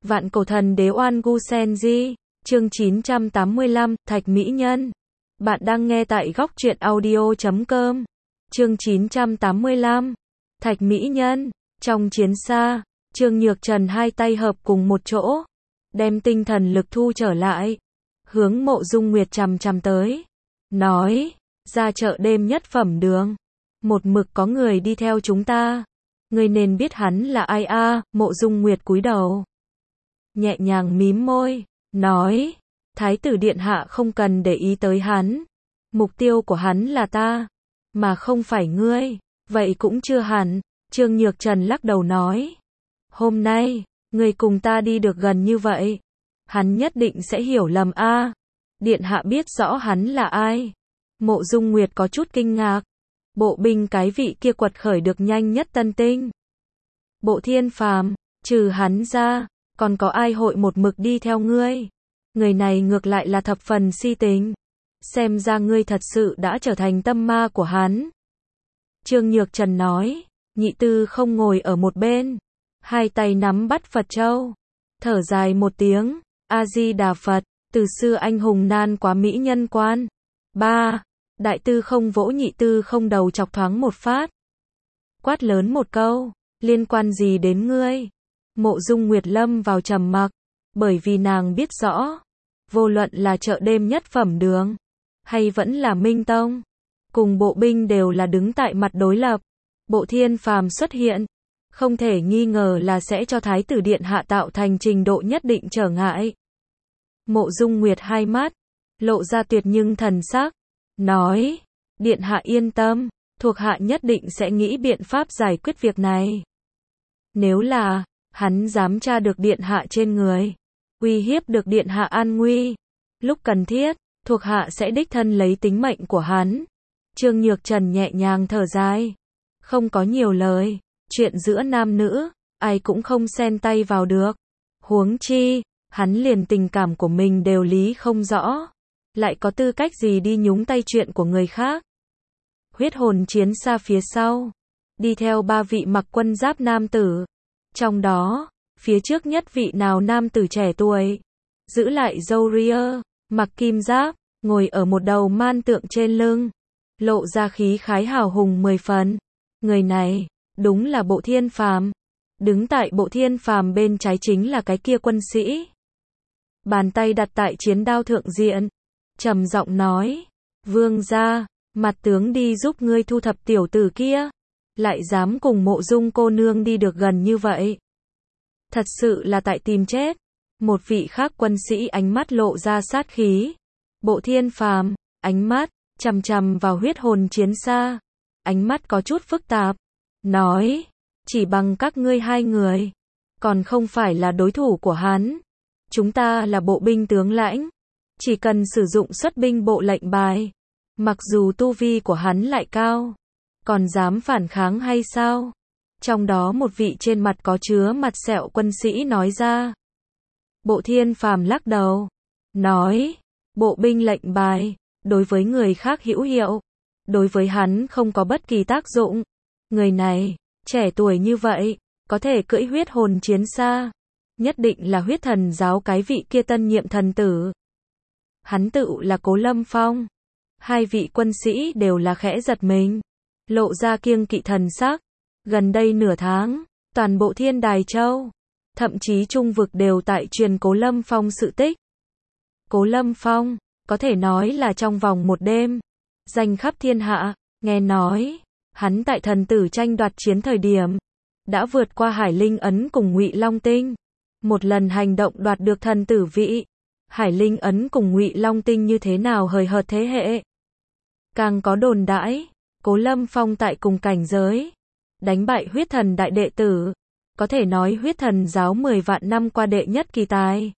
Vạn cổ thần đế Oan Gu Senji, chương 985, Thạch Mỹ Nhân. Bạn đang nghe tại góc truyện audio.com. Chương 985, Thạch Mỹ Nhân. Trong chiến xa, Trương Nhược Trần hai tay hợp cùng một chỗ, đem tinh thần lực thu trở lại, hướng Mộ Dung Nguyệt chằm chằm tới, nói, ra chợ đêm nhất phẩm đường, một mực có người đi theo chúng ta, ngươi nên biết hắn là ai a? Mộ Dung Nguyệt cúi đầu, nhẹ nhàng mím môi, nói, Thái tử điện hạ không cần để ý tới hắn, mục tiêu của hắn là ta, mà không phải ngươi. Vậy cũng chưa hẳn. Trương Nhược Trần lắc đầu nói, hôm nay, ngươi cùng ta đi được gần như vậy, hắn nhất định sẽ hiểu lầm a. Điện hạ biết rõ hắn là ai. Mộ Dung Nguyệt có chút kinh ngạc. Bộ binh cái vị kia quật khởi được nhanh nhất tân tinh. Bộ Thiên Phàm, trừ hắn ra, còn có ai hội một mực đi theo ngươi? Người này ngược lại là thập phần si tình. Xem ra ngươi thật sự đã trở thành tâm ma của hắn. Trương Nhược Trần nói, Nhị Tư không ngồi ở một bên, hai tay nắm bắt Phật châu, thở dài một tiếng, A-di-đà Phật, từ xưa anh hùng nan quá mỹ nhân quan. Ba, Đại Tư không vỗ Nhị Tư không đầu chọc thoáng một phát. Quát lớn một câu, liên quan gì đến ngươi? Mộ Dung Nguyệt lâm vào trầm mặc, bởi vì nàng biết rõ, vô luận là chợ đêm nhất phẩm đường, hay vẫn là Minh Tông, cùng bộ binh đều là đứng tại mặt đối lập. Bộ Thiên Phàm xuất hiện, không thể nghi ngờ là sẽ cho Thái tử điện hạ tạo thành trình độ nhất định trở ngại. Mộ Dung Nguyệt hai mắt lộ ra tuyệt nhưng thần sắc, nói, điện hạ yên tâm, thuộc hạ nhất định sẽ nghĩ biện pháp giải quyết việc này. Nếu là hắn dám tra được điện hạ trên người, uy hiếp được điện hạ an nguy, lúc cần thiết, thuộc hạ sẽ đích thân lấy tính mệnh của hắn. Trương Nhược Trần nhẹ nhàng thở dài, không có nhiều lời, chuyện giữa nam nữ, ai cũng không xen tay vào được. Huống chi, hắn liền tình cảm của mình đều lý không rõ, lại có tư cách gì đi nhúng tay chuyện của người khác. Huyết hồn chiến xa phía sau, đi theo ba vị mặc quân giáp nam tử, trong đó, phía trước nhất vị nào nam tử trẻ tuổi, giữ lại râu ria, mặc kim giáp, ngồi ở một đầu man tượng trên lưng, lộ ra khí khái hào hùng 10 phần. Người này, đúng là Bộ Thiên Phàm. Đứng tại Bộ Thiên Phàm bên trái chính là cái kia quân sĩ. Bàn tay đặt tại chiến đao thượng diện, trầm giọng nói, vương gia, mặt tướng đi giúp ngươi thu thập tiểu tử kia, lại dám cùng Mộ Dung cô nương đi được gần như vậy. Thật sự là tại tìm chết. Một vị khác quân sĩ ánh mắt lộ ra sát khí. Bộ Thiên Phàm, ánh mắt chằm chằm vào huyết hồn chiến xa, ánh mắt có chút phức tạp, nói, chỉ bằng các ngươi hai người, còn không phải là đối thủ của hắn. Chúng ta là bộ binh tướng lãnh, chỉ cần sử dụng xuất binh bộ lệnh bài, mặc dù tu vi của hắn lại cao, còn dám phản kháng hay sao? Trong đó một vị trên mặt có chứa mặt sẹo quân sĩ nói ra. Bộ Thiên Phàm lắc đầu, nói, bộ binh lệnh bài, đối với người khác hữu hiệu, đối với hắn không có bất kỳ tác dụng. Người này, trẻ tuổi như vậy, có thể cưỡi huyết hồn chiến xa, nhất định là huyết thần giáo cái vị kia tân nhiệm thần tử. Hắn tự là Cố Lâm Phong. Hai vị quân sĩ đều là khẽ giật mình, lộ ra kiêng kỵ thần sắc. Gần đây nửa tháng, toàn bộ Thiên Đài Châu, thậm chí Trung vực đều tại truyền Cố Lâm Phong sự tích. Cố Lâm Phong, có thể nói là trong vòng một đêm, danh khắp thiên hạ. Nghe nói, hắn tại thần tử tranh đoạt chiến thời điểm, đã vượt qua Hải Linh Ấn cùng Ngụy Long Tinh, một lần hành động đoạt được thần tử vị. Hải Linh Ấn cùng Ngụy Long Tinh như thế nào hời hợt thế hệ. Càng có đồn đãi, Cố Lâm Phong tại cùng cảnh giới, đánh bại huyết thần đại đệ tử, có thể nói huyết thần giáo 10 vạn năm qua đệ nhất kỳ tài.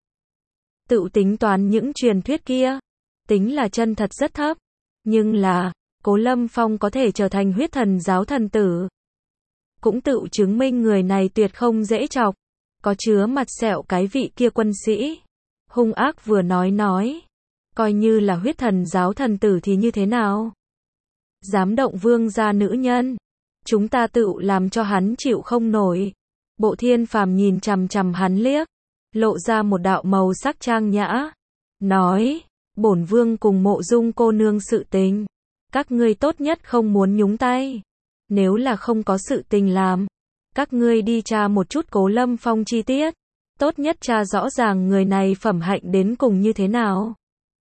Tự tính toán những truyền thuyết kia, tính là chân thật rất thấp, nhưng là, Cố Lâm Phong có thể trở thành huyết thần giáo thần tử, cũng tự chứng minh người này tuyệt không dễ chọc. Có chứa mặt sẹo cái vị kia quân sĩ, hung ác vừa nói, coi như là huyết thần giáo thần tử thì như thế nào? Dám động vương gia nữ nhân, chúng ta tự làm cho hắn chịu không nổi. Bộ Thiên Phàm nhìn chằm chằm hắn liếc, lộ ra một đạo màu sắc trang nhã, nói, bổn vương cùng Mộ Dung cô nương sự tình, các ngươi tốt nhất không muốn nhúng tay. Nếu là không có sự tình làm, các ngươi đi tra một chút Cố Lâm Phong chi tiết, tốt nhất tra rõ ràng người này phẩm hạnh đến cùng như thế nào.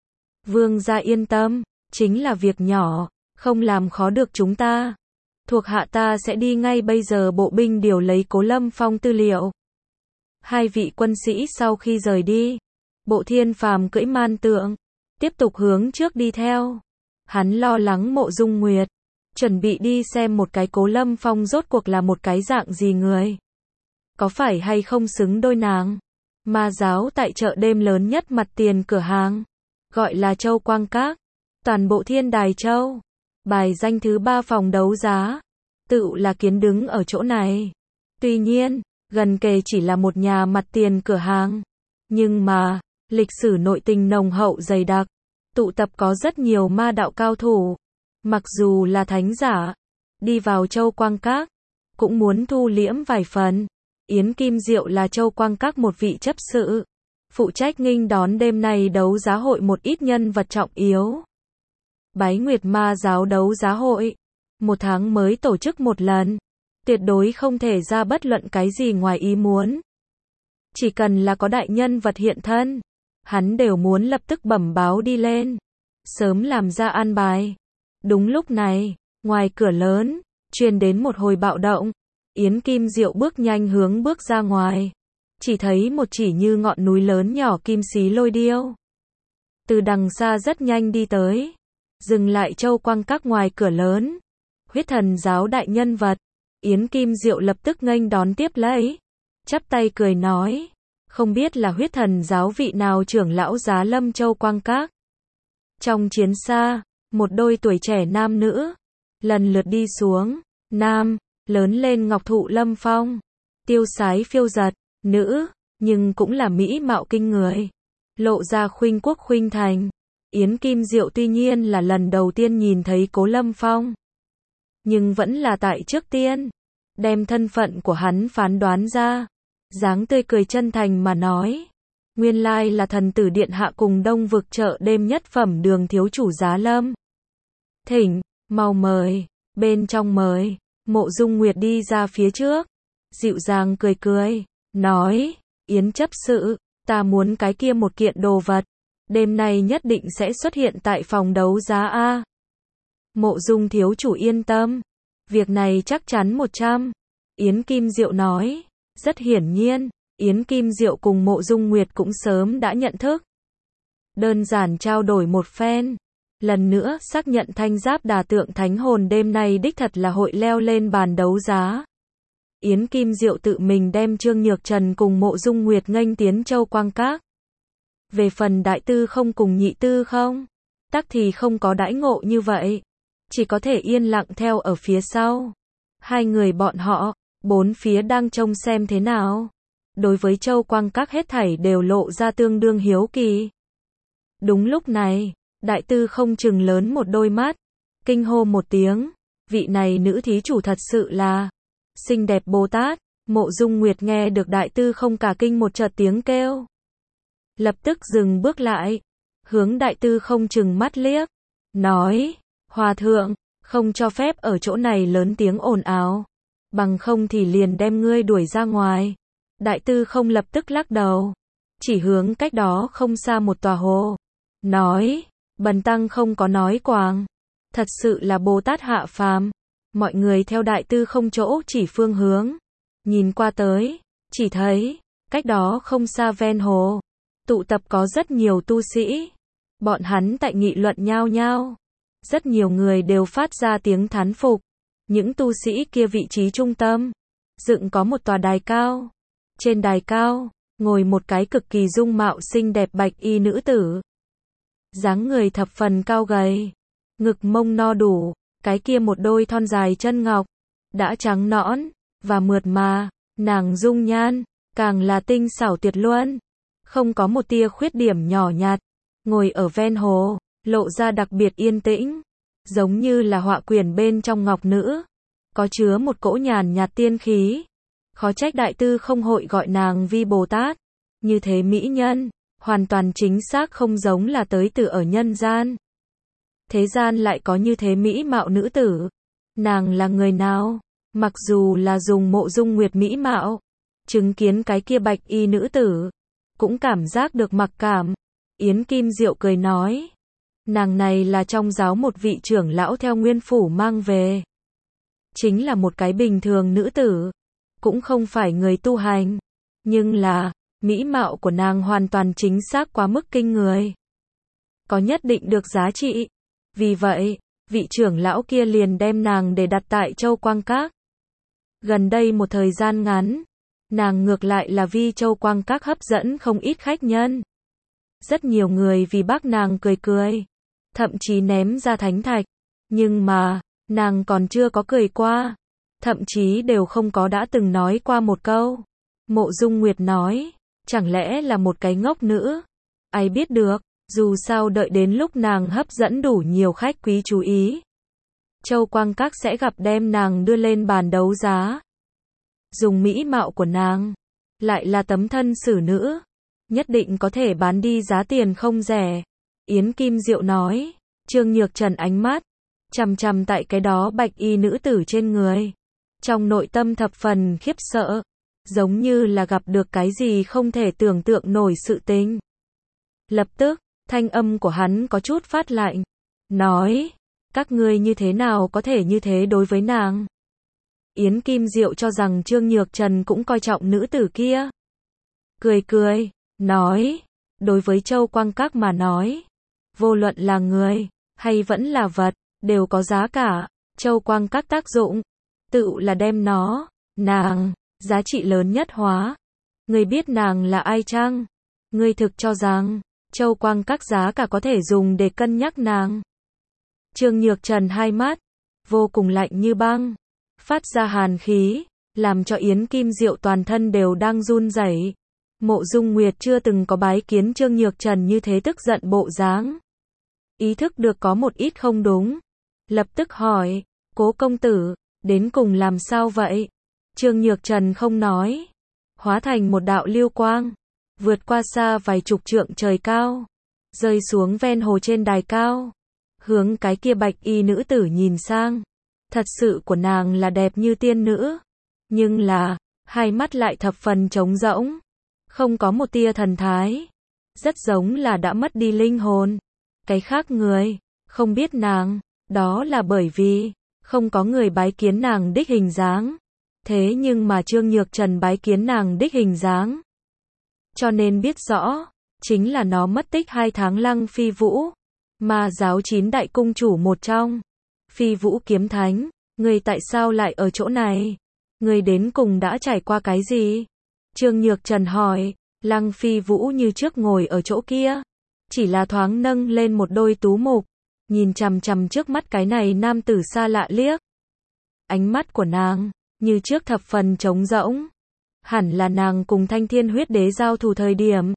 Vương gia yên tâm, chính là việc nhỏ, không làm khó được chúng ta. Thuộc hạ ta sẽ đi ngay bây giờ bộ binh điều lấy Cố Lâm Phong tư liệu. Hai vị quân sĩ sau khi rời đi, Bộ Thiên Phàm cưỡi man tượng, tiếp tục hướng trước đi theo. Hắn lo lắng Mộ Dung Nguyệt, chuẩn bị đi xem một cái Cố Lâm Phong rốt cuộc là một cái dạng gì người. Có phải hay không xứng đôi nàng. Ma giáo tại chợ đêm lớn nhất mặt tiền cửa hàng, gọi là Châu Quang Các, toàn bộ Thiên Đài Châu. Bài danh thứ 3 phòng đấu giá, tự là kiến đứng ở chỗ này. Tuy nhiên, gần kề chỉ là một nhà mặt tiền cửa hàng. Nhưng mà, lịch sử nội tình nồng hậu dày đặc, tụ tập có rất nhiều ma đạo cao thủ. Mặc dù là thánh giả, đi vào Châu Quang Các, cũng muốn thu liễm vài phần. Yến Kim Diệu là Châu Quang Các một vị chấp sự, phụ trách nghênh đón đêm nay đấu giá hội một ít nhân vật trọng yếu. Bái Nguyệt Ma giáo đấu giá hội, một tháng mới tổ chức một lần, tuyệt đối không thể ra bất luận cái gì ngoài ý muốn. Chỉ cần là có đại nhân vật hiện thân, hắn đều muốn lập tức bẩm báo đi lên, sớm làm ra an bài. Đúng lúc này, ngoài cửa lớn, truyền đến một hồi bạo động. Yến Kim Diệu bước nhanh hướng bước ra ngoài, chỉ thấy một chỉ như ngọn núi lớn nhỏ kim xí lôi điêu. Từ đằng xa rất nhanh đi tới, dừng lại Châu Quang Các ngoài cửa lớn. Huyết Thần giáo đại nhân vật, Yến Kim Diệu lập tức nghênh đón tiếp lấy, chắp tay cười nói, không biết là Huyết Thần giáo vị nào trưởng lão giá lâm Châu Quang Các. Trong chiến xa, một đôi tuổi trẻ nam nữ, lần lượt đi xuống, nam, lớn lên ngọc thụ lâm phong, tiêu sái phiêu giật, nữ, nhưng cũng là mỹ mạo kinh người, lộ ra khuynh quốc khuynh thành. Yến Kim Diệu tuy nhiên là lần đầu tiên nhìn thấy Cố Lâm Phong, nhưng vẫn là tại trước tiên, đem thân phận của hắn phán đoán ra, dáng tươi cười chân thành mà nói, nguyên lai là thần tử điện hạ cùng Đông vực chợ đêm nhất phẩm Đường thiếu chủ giá lâm. Thỉnh, mau mời, bên trong mời. Mộ Dung Nguyệt đi ra phía trước, dịu dàng cười cười, nói, Yến chấp sự, ta muốn cái kia một kiện đồ vật, đêm nay nhất định sẽ xuất hiện tại phòng đấu giá A. Mộ Dung thiếu chủ yên tâm, việc này chắc chắn 100. Yến Kim Diệu nói, rất hiển nhiên, Yến Kim Diệu cùng Mộ Dung Nguyệt cũng sớm đã nhận thức. Đơn giản trao đổi một phen. Lần nữa xác nhận thanh giáp đà tượng thánh hồn đêm nay đích thật là hội leo lên bàn đấu giá. Yến Kim Diệu tự mình đem Trương Nhược Trần cùng Mộ Dung Nguyệt nghênh tiến Châu Quang Các. Về phần đại tư không cùng nhị tư không, tắc thì không có đãi ngộ như vậy, chỉ có thể yên lặng theo ở phía sau. Hai người bọn họ, bốn phía đang trông xem thế nào. Đối với Châu Quang Các hết thảy đều lộ ra tương đương hiếu kỳ. Đúng lúc này, đại tư không chừng lớn một đôi mắt, kinh hô một tiếng, vị này nữ thí chủ thật sự là xinh đẹp Bồ Tát. Mộ Dung Nguyệt nghe được đại tư không cả kinh một chợt tiếng kêu, lập tức dừng bước lại, hướng đại tư không chừng mắt liếc, nói, hòa thượng, không cho phép ở chỗ này lớn tiếng ồn ào, bằng không thì liền đem ngươi đuổi ra ngoài. Đại tư không lập tức lắc đầu, chỉ hướng cách đó không xa một tòa hồ, nói, bần tăng không có nói quàng, thật sự là Bồ Tát hạ phàm. Mọi người theo đại tư không chỗ chỉ phương hướng, nhìn qua tới, chỉ thấy, cách đó không xa ven hồ, tụ tập có rất nhiều tu sĩ, bọn hắn tại nghị luận nhao nhao, rất nhiều người đều phát ra tiếng thán phục. Những tu sĩ kia vị trí trung tâm, dựng có một tòa đài cao, trên đài cao, ngồi một cái cực kỳ dung mạo xinh đẹp bạch y nữ tử. Dáng người thập phần cao gầy, ngực mông no đủ, cái kia một đôi thon dài chân ngọc, đã trắng nõn, và mượt mà, nàng dung nhan, càng là tinh xảo tuyệt luân, không có một tia khuyết điểm nhỏ nhặt, ngồi ở ven hồ, lộ ra đặc biệt yên tĩnh, giống như là họa quyển bên trong ngọc nữ, có chứa một cỗ nhàn nhạt tiên khí, khó trách đại tư không hội gọi nàng vi Bồ Tát. Như thế mỹ nhân, hoàn toàn chính xác không giống là tới từ ở nhân gian. Thế gian lại có như thế mỹ mạo nữ tử. Nàng là người nào? Mặc dù là dùng Mộ Dung Nguyệt mỹ mạo, chứng kiến cái kia bạch y nữ tử, cũng cảm giác được mặc cảm. Yến Kim Diệu cười nói, nàng này là trong giáo một vị trưởng lão theo Nguyên Phủ mang về. Chính là một cái bình thường nữ tử, cũng không phải người tu hành. Nhưng là, mỹ mạo của nàng hoàn toàn chính xác quá mức kinh người. Có nhất định được giá trị. Vì vậy, vị trưởng lão kia liền đem nàng để đặt tại Châu Quang Các. Gần đây một thời gian ngắn, nàng ngược lại là vì Châu Quang Các hấp dẫn không ít khách nhân. Rất nhiều người vì bác nàng cười cười, thậm chí ném ra thánh thạch. Nhưng mà, nàng còn chưa có cười qua, thậm chí đều không có đã từng nói qua một câu. Mộ Dung Nguyệt nói, chẳng lẽ là một cái ngốc nữ? Ai biết được, dù sao đợi đến lúc nàng hấp dẫn đủ nhiều khách quý chú ý, Châu Quang Các sẽ gặp đem nàng đưa lên bàn đấu giá. Dùng mỹ mạo của nàng, lại là tấm thân xử nữ, nhất định có thể bán đi giá tiền không rẻ. Yến Kim Diệu nói, Trương Nhược Trần ánh mắt chằm chằm tại cái đó bạch y nữ tử trên người, trong nội tâm thập phần khiếp sợ, giống như là gặp được cái gì không thể tưởng tượng nổi sự tình. Lập tức, thanh âm của hắn có chút phát lạnh, nói, các ngươi như thế nào có thể như thế đối với nàng? Yến Kim Diệu cho rằng Trương Nhược Trần cũng coi trọng nữ tử kia. Cười cười, nói, đối với Châu Quang Các mà nói, vô luận là người, hay vẫn là vật, đều có giá cả. Châu Quang Các tác dụng, tự là đem nó, nàng, giá trị lớn nhất hóa. Ngươi biết nàng là ai chăng? Ngươi thực cho rằng, Châu Quang Các giá cả có thể dùng để cân nhắc nàng. Trương Nhược Trần hai mắt, vô cùng lạnh như băng, phát ra hàn khí, làm cho Yến Kim Diệu toàn thân đều đang run rẩy. Mộ Dung Nguyệt chưa từng có bái kiến Trương Nhược Trần như thế tức giận bộ dáng. Ý thức được có một ít không đúng, lập tức hỏi, Cố công tử, đến cùng làm sao vậy? Trương Nhược Trần không nói, hóa thành một đạo lưu quang, vượt qua xa vài chục trượng trời cao, rơi xuống ven hồ trên đài cao, hướng cái kia bạch y nữ tử nhìn sang. Thật sự của nàng là đẹp như tiên nữ, nhưng là, hai mắt lại thập phần trống rỗng, không có một tia thần thái, rất giống là đã mất đi linh hồn. Cái khác người, không biết nàng, đó là bởi vì, không có người bái kiến nàng đích hình dáng. Thế nhưng mà Trương Nhược Trần bái kiến nàng đích hình dáng, cho nên biết rõ, chính là nó mất tích 2 tháng Lăng Phi Vũ, mà giáo 9 đại cung chủ một trong. Phi Vũ kiếm thánh, người tại sao lại ở chỗ này? Người đến cùng đã trải qua cái gì? Trương Nhược Trần hỏi. Lăng Phi Vũ như trước ngồi ở chỗ kia, chỉ là thoáng nâng lên một đôi tú mục, nhìn chằm chằm trước mắt cái này nam tử xa lạ liếc. Ánh mắt của nàng, như trước thập phần trống rỗng. Hẳn là nàng cùng Thanh Thiên Huyết Đế giao thủ thời điểm,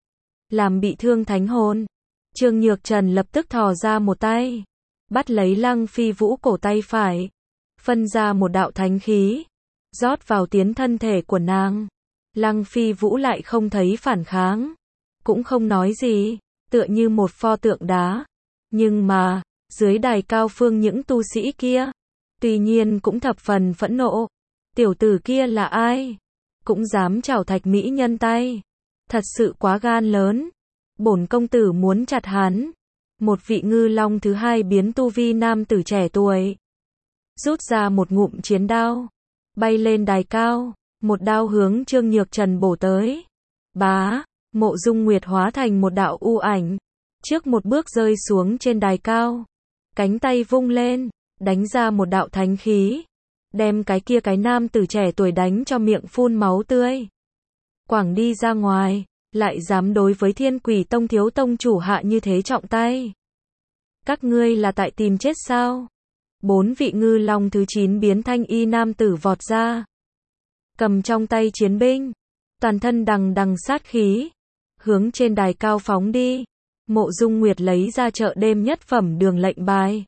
làm bị thương thánh hồn. Trương Nhược Trần lập tức thò ra một tay, bắt lấy Lăng Phi Vũ cổ tay phải, phân ra một đạo thánh khí, rót vào tiến thân thể của nàng. Lăng Phi Vũ lại không thấy phản kháng, cũng không nói gì, tựa như một pho tượng đá. Nhưng mà, dưới đài cao phương những tu sĩ kia, tuy nhiên cũng thập phần phẫn nộ. Tiểu tử kia là ai? Cũng dám chảo Thạch mỹ nhân tay. Thật sự quá gan lớn. Bổn công tử muốn chặt hắn. Một vị ngư long thứ hai biến tu vi nam tử trẻ tuổi, rút ra một ngụm chiến đao, bay lên đài cao, một đao hướng Trương Nhược Trần bổ tới. Bá, Mộ Dung Nguyệt hóa thành một đạo u ảnh, trước một bước rơi xuống trên đài cao, cánh tay vung lên, đánh ra một đạo thánh khí, đem cái kia cái nam tử trẻ tuổi đánh cho miệng phun máu tươi. Quảng đi ra ngoài, lại dám đối với Thiên Quỷ Tông thiếu tông chủ hạ như thế trọng tay. Các ngươi là tại tìm chết sao? 4 vị ngư long thứ 9 biến thanh y nam tử vọt ra, cầm trong tay chiến binh, toàn thân đằng đằng sát khí, hướng trên đài cao phóng đi. Mộ Dung Nguyệt lấy ra chợ đêm nhất phẩm đường lệnh bài,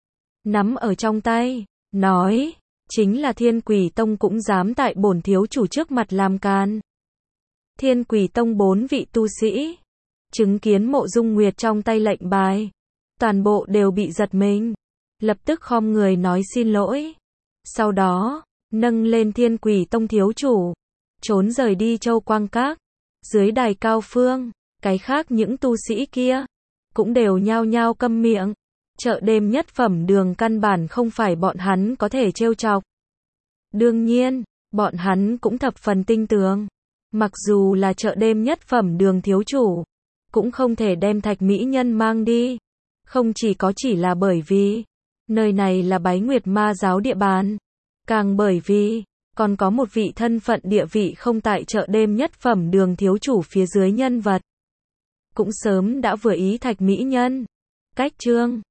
nắm ở trong tay, nói, chính là Thiên Quỷ Tông cũng dám tại bổn thiếu chủ trước mặt làm can. Thiên Quỷ Tông 4 vị tu sĩ chứng kiến Mộ Dung Nguyệt trong tay lệnh bài, toàn bộ đều bị giật mình, lập tức khom người nói xin lỗi. Sau đó, nâng lên Thiên Quỷ Tông thiếu chủ, trốn rời đi Châu Quang Các. Dưới đài cao phương, cái khác những tu sĩ kia cũng đều nhao nhao câm miệng. Chợ đêm nhất phẩm đường căn bản không phải bọn hắn có thể trêu chọc. Đương nhiên, bọn hắn cũng thập phần tinh tường. Mặc dù là chợ đêm nhất phẩm đường thiếu chủ, cũng không thể đem Thạch Mỹ Nhân mang đi. Không chỉ là bởi vì nơi này là Bái Nguyệt Ma giáo địa bàn, càng bởi vì còn có một vị thân phận địa vị không tại chợ đêm nhất phẩm đường thiếu chủ phía dưới nhân vật. Cũng sớm đã vừa ý Thạch Mỹ Nhân. Cách chương